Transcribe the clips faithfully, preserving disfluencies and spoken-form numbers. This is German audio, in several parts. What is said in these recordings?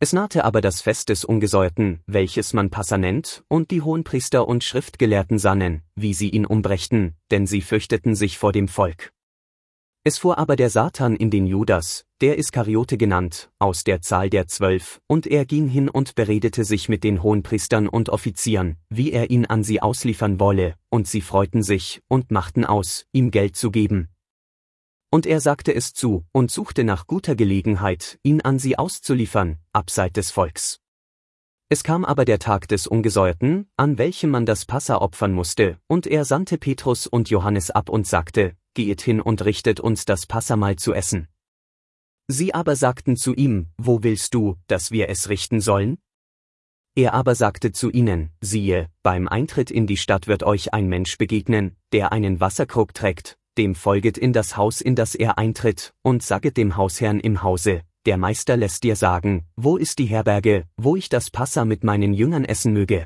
Es nahte aber das Fest des Ungesäuerten, welches man Passa nennt, und die Hohenpriester und Schriftgelehrten sannen, wie sie ihn umbrächten, denn sie fürchteten sich vor dem Volk. Es fuhr aber der Satan in den Judas, der Iskariote genannt, aus der Zahl der Zwölf, und er ging hin und beredete sich mit den Hohenpriestern und Offizieren, wie er ihn an sie ausliefern wolle, und sie freuten sich, und machten aus, ihm Geld zu geben. Und er sagte es zu, und suchte nach guter Gelegenheit, ihn an sie auszuliefern, abseit des Volks. Es kam aber der Tag des Ungesäuerten, an welchem man das Passa opfern musste, und er sandte Petrus und Johannes ab und sagte, Geht hin und richtet uns das Passamahl zu essen. Sie aber sagten zu ihm, Wo willst du, dass wir es richten sollen? Er aber sagte zu ihnen, Siehe, beim Eintritt in die Stadt wird euch ein Mensch begegnen, der einen Wasserkrug trägt, dem folget in das Haus, in das er eintritt, und saget dem Hausherrn im Hause, der Meister lässt dir sagen, wo ist die Herberge, wo ich das Passa mit meinen Jüngern essen möge.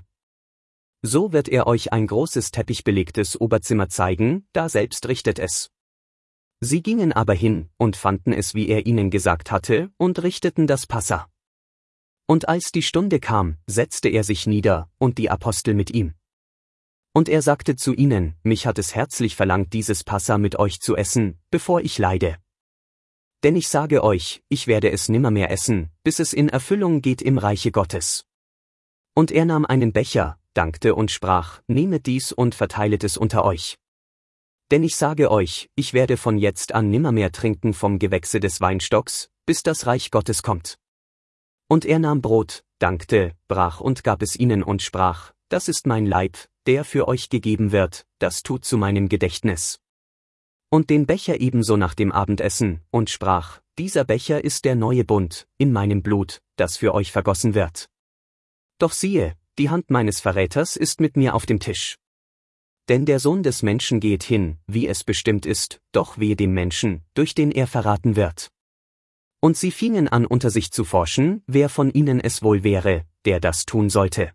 So wird er euch ein großes teppichbelegtes Oberzimmer zeigen, da selbst richtet es. Sie gingen aber hin, und fanden es, wie er ihnen gesagt hatte, und richteten das Passa. Und als die Stunde kam, setzte er sich nieder, und die Apostel mit ihm. Und er sagte zu ihnen, mich hat es herzlich verlangt, dieses Passa mit euch zu essen, bevor ich leide. Denn ich sage euch, ich werde es nimmermehr essen, bis es in Erfüllung geht im Reiche Gottes. Und er nahm einen Becher, dankte und sprach, nehmet dies und verteilet es unter euch. Denn ich sage euch, ich werde von jetzt an nimmermehr trinken vom Gewächse des Weinstocks, bis das Reich Gottes kommt. Und er nahm Brot, dankte, brach und gab es ihnen und sprach, das ist mein Leib, der für euch gegeben wird, das tut zu meinem Gedächtnis. Und den Becher ebenso nach dem Abendessen, und sprach, dieser Becher ist der neue Bund, in meinem Blut, das für euch vergossen wird. Doch siehe, die Hand meines Verräters ist mit mir auf dem Tisch. Denn der Sohn des Menschen geht hin, wie es bestimmt ist, doch wehe dem Menschen, durch den er verraten wird. Und sie fingen an unter sich zu forschen, wer von ihnen es wohl wäre, der das tun sollte.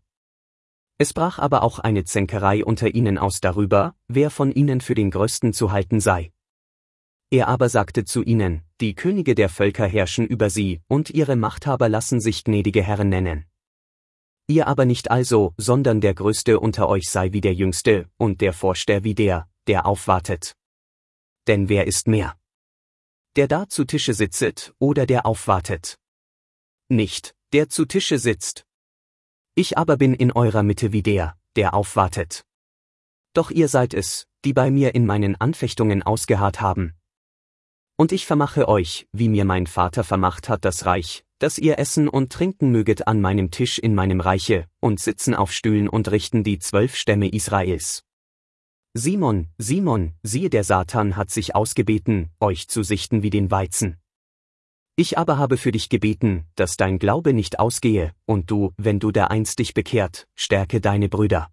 Es brach aber auch eine Zänkerei unter ihnen aus darüber, wer von ihnen für den Größten zu halten sei. Er aber sagte zu ihnen, die Könige der Völker herrschen über sie, und ihre Machthaber lassen sich gnädige Herren nennen. Ihr aber nicht also, sondern der Größte unter euch sei wie der Jüngste, und der Vorsteher wie der, der aufwartet. Denn wer ist mehr? Der da zu Tische sitzet, oder der aufwartet? Nicht, der zu Tische sitzt. Ich aber bin in eurer Mitte wie der, der aufwartet. Doch ihr seid es, die bei mir in meinen Anfechtungen ausgeharrt haben. Und ich vermache euch, wie mir mein Vater vermacht hat, das Reich, dass ihr essen und trinken möget an meinem Tisch in meinem Reiche, und sitzen auf Stühlen und richten die zwölf Stämme Israels. Simon, Simon, siehe, der Satan hat sich ausgebeten, euch zu sichten wie den Weizen. Ich aber habe für dich gebeten, dass dein Glaube nicht ausgehe, und du, wenn du dereinst dich bekehrt, stärke deine Brüder.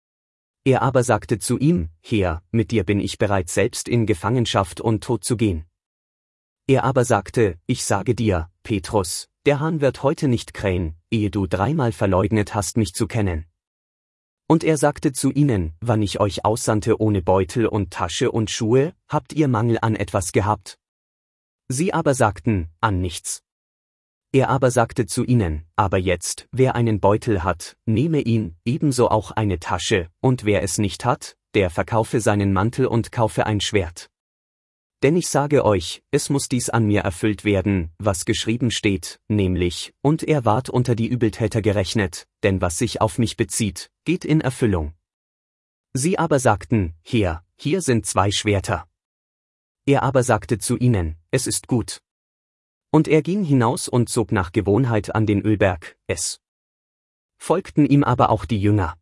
Er aber sagte zu ihm, Herr, mit dir bin ich bereit, selbst in Gefangenschaft und Tod zu gehen. Er aber sagte, ich sage dir, Petrus, der Hahn wird heute nicht krähen, ehe du dreimal verleugnet hast, mich zu kennen. Und er sagte zu ihnen, wann ich euch aussandte ohne Beutel und Tasche und Schuhe, habt ihr Mangel an etwas gehabt? Sie aber sagten, an nichts. Er aber sagte zu ihnen, aber jetzt, wer einen Beutel hat, nehme ihn, ebenso auch eine Tasche, und wer es nicht hat, der verkaufe seinen Mantel und kaufe ein Schwert. Denn ich sage euch, es muss dies an mir erfüllt werden, was geschrieben steht, nämlich, und er ward unter die Übeltäter gerechnet, denn was sich auf mich bezieht, geht in Erfüllung. Sie aber sagten, Herr, hier sind zwei Schwerter. Er aber sagte zu ihnen, es ist gut. Und er ging hinaus und zog nach Gewohnheit an den Ölberg, es folgten ihm aber auch die Jünger.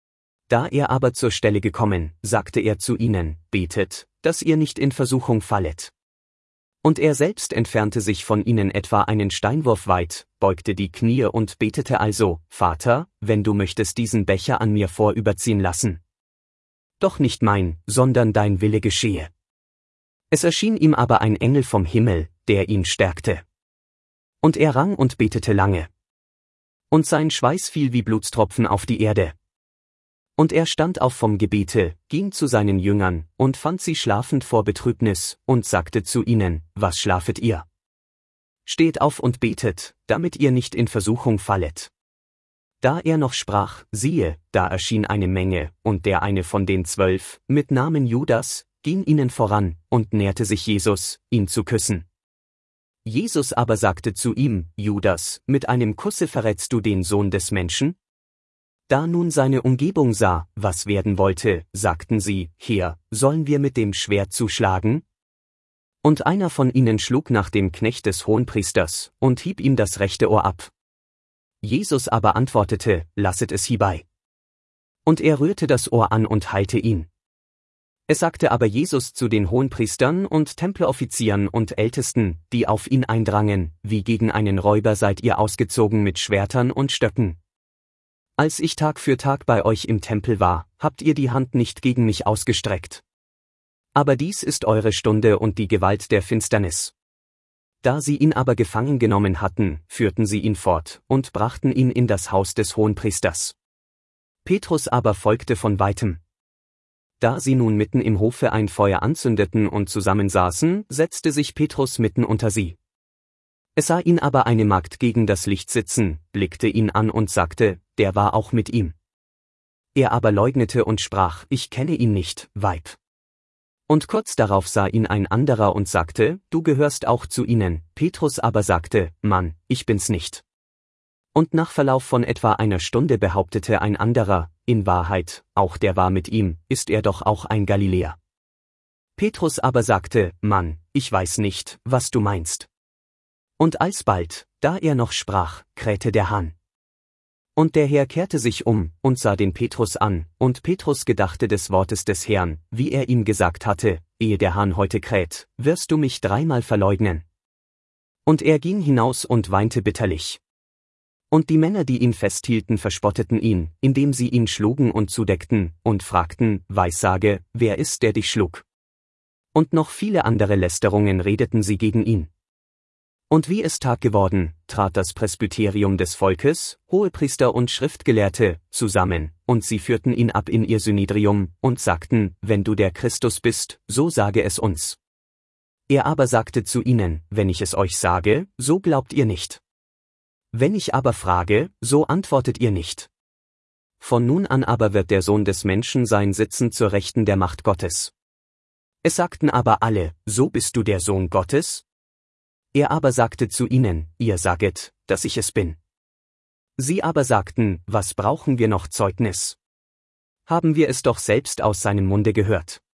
Da er aber zur Stelle gekommen, sagte er zu ihnen, betet, dass ihr nicht in Versuchung fallet. Und er selbst entfernte sich von ihnen etwa einen Steinwurf weit, beugte die Knie und betete also, Vater, wenn du möchtest diesen Becher an mir vorüberziehen lassen. Doch nicht mein, sondern dein Wille geschehe. Es erschien ihm aber ein Engel vom Himmel, der ihn stärkte. Und er rang und betete lange. Und sein Schweiß fiel wie Blutstropfen auf die Erde. Und er stand auf vom Gebete, ging zu seinen Jüngern, und fand sie schlafend vor Betrübnis, und sagte zu ihnen, was schlafet ihr? steht auf und betet, damit ihr nicht in Versuchung fallet. Da er noch sprach, siehe, da erschien eine Menge, und der eine von den Zwölf, mit Namen Judas, ging ihnen voran, und näherte sich Jesus, ihn zu küssen. Jesus aber sagte zu ihm, Judas, mit einem Kusse verrätst du den Sohn des Menschen? Da nun seine Umgebung sah, was werden wollte, sagten sie, Herr, sollen wir mit dem Schwert zuschlagen? Und einer von ihnen schlug nach dem Knecht des Hohenpriesters, und hieb ihm das rechte Ohr ab. Jesus aber antwortete, lasset es hiebei. Und er rührte das Ohr an und heilte ihn. Es sagte aber Jesus zu den Hohenpriestern und Tempeloffizieren und Ältesten, die auf ihn eindrangen, wie gegen einen Räuber seid ihr ausgezogen mit Schwertern und Stöcken. Als ich Tag für Tag bei euch im Tempel war, habt ihr die Hand nicht gegen mich ausgestreckt. Aber dies ist eure Stunde und die Gewalt der Finsternis. Da sie ihn aber gefangen genommen hatten, führten sie ihn fort und brachten ihn in das Haus des Hohenpriesters. Petrus aber folgte von weitem. Da sie nun mitten im Hofe ein Feuer anzündeten und zusammensaßen, setzte sich Petrus mitten unter sie. Es sah ihn aber eine Magd gegen das Licht sitzen, blickte ihn an und sagte, der war auch mit ihm. Er aber leugnete und sprach, ich kenne ihn nicht, Weib. Und kurz darauf sah ihn ein anderer und sagte, du gehörst auch zu ihnen, Petrus aber sagte, Mann, ich bin's nicht. Und nach Verlauf von etwa einer Stunde behauptete ein anderer, in Wahrheit, auch der war mit ihm, ist er doch auch ein Galiläer. Petrus aber sagte, Mann, ich weiß nicht, was du meinst. Und alsbald, da er noch sprach, krähte der Hahn. Und der Herr kehrte sich um, und sah den Petrus an, und Petrus gedachte des Wortes des Herrn, wie er ihm gesagt hatte, ehe der Hahn heute kräht, wirst du mich dreimal verleugnen. Und er ging hinaus und weinte bitterlich. Und die Männer, die ihn festhielten, verspotteten ihn, indem sie ihn schlugen und zudeckten, und fragten, Weissage, wer ist, der dich schlug? Und noch viele andere Lästerungen redeten sie gegen ihn. Und wie es Tag geworden, trat das Presbyterium des Volkes, Hohepriester und Schriftgelehrte, zusammen, und sie führten ihn ab in ihr Synedrium, und sagten, wenn du der Christus bist, so sage es uns. Er aber sagte zu ihnen, wenn ich es euch sage, so glaubt ihr nicht. Wenn ich aber frage, so antwortet ihr nicht. Von nun an aber wird der Sohn des Menschen sein sitzen zur Rechten der Macht Gottes. Es sagten aber alle, so bist du der Sohn Gottes? Er aber sagte zu ihnen, ihr saget, dass ich es bin. Sie aber sagten, was brauchen wir noch Zeugnis? Haben wir es doch selbst aus seinem Munde gehört.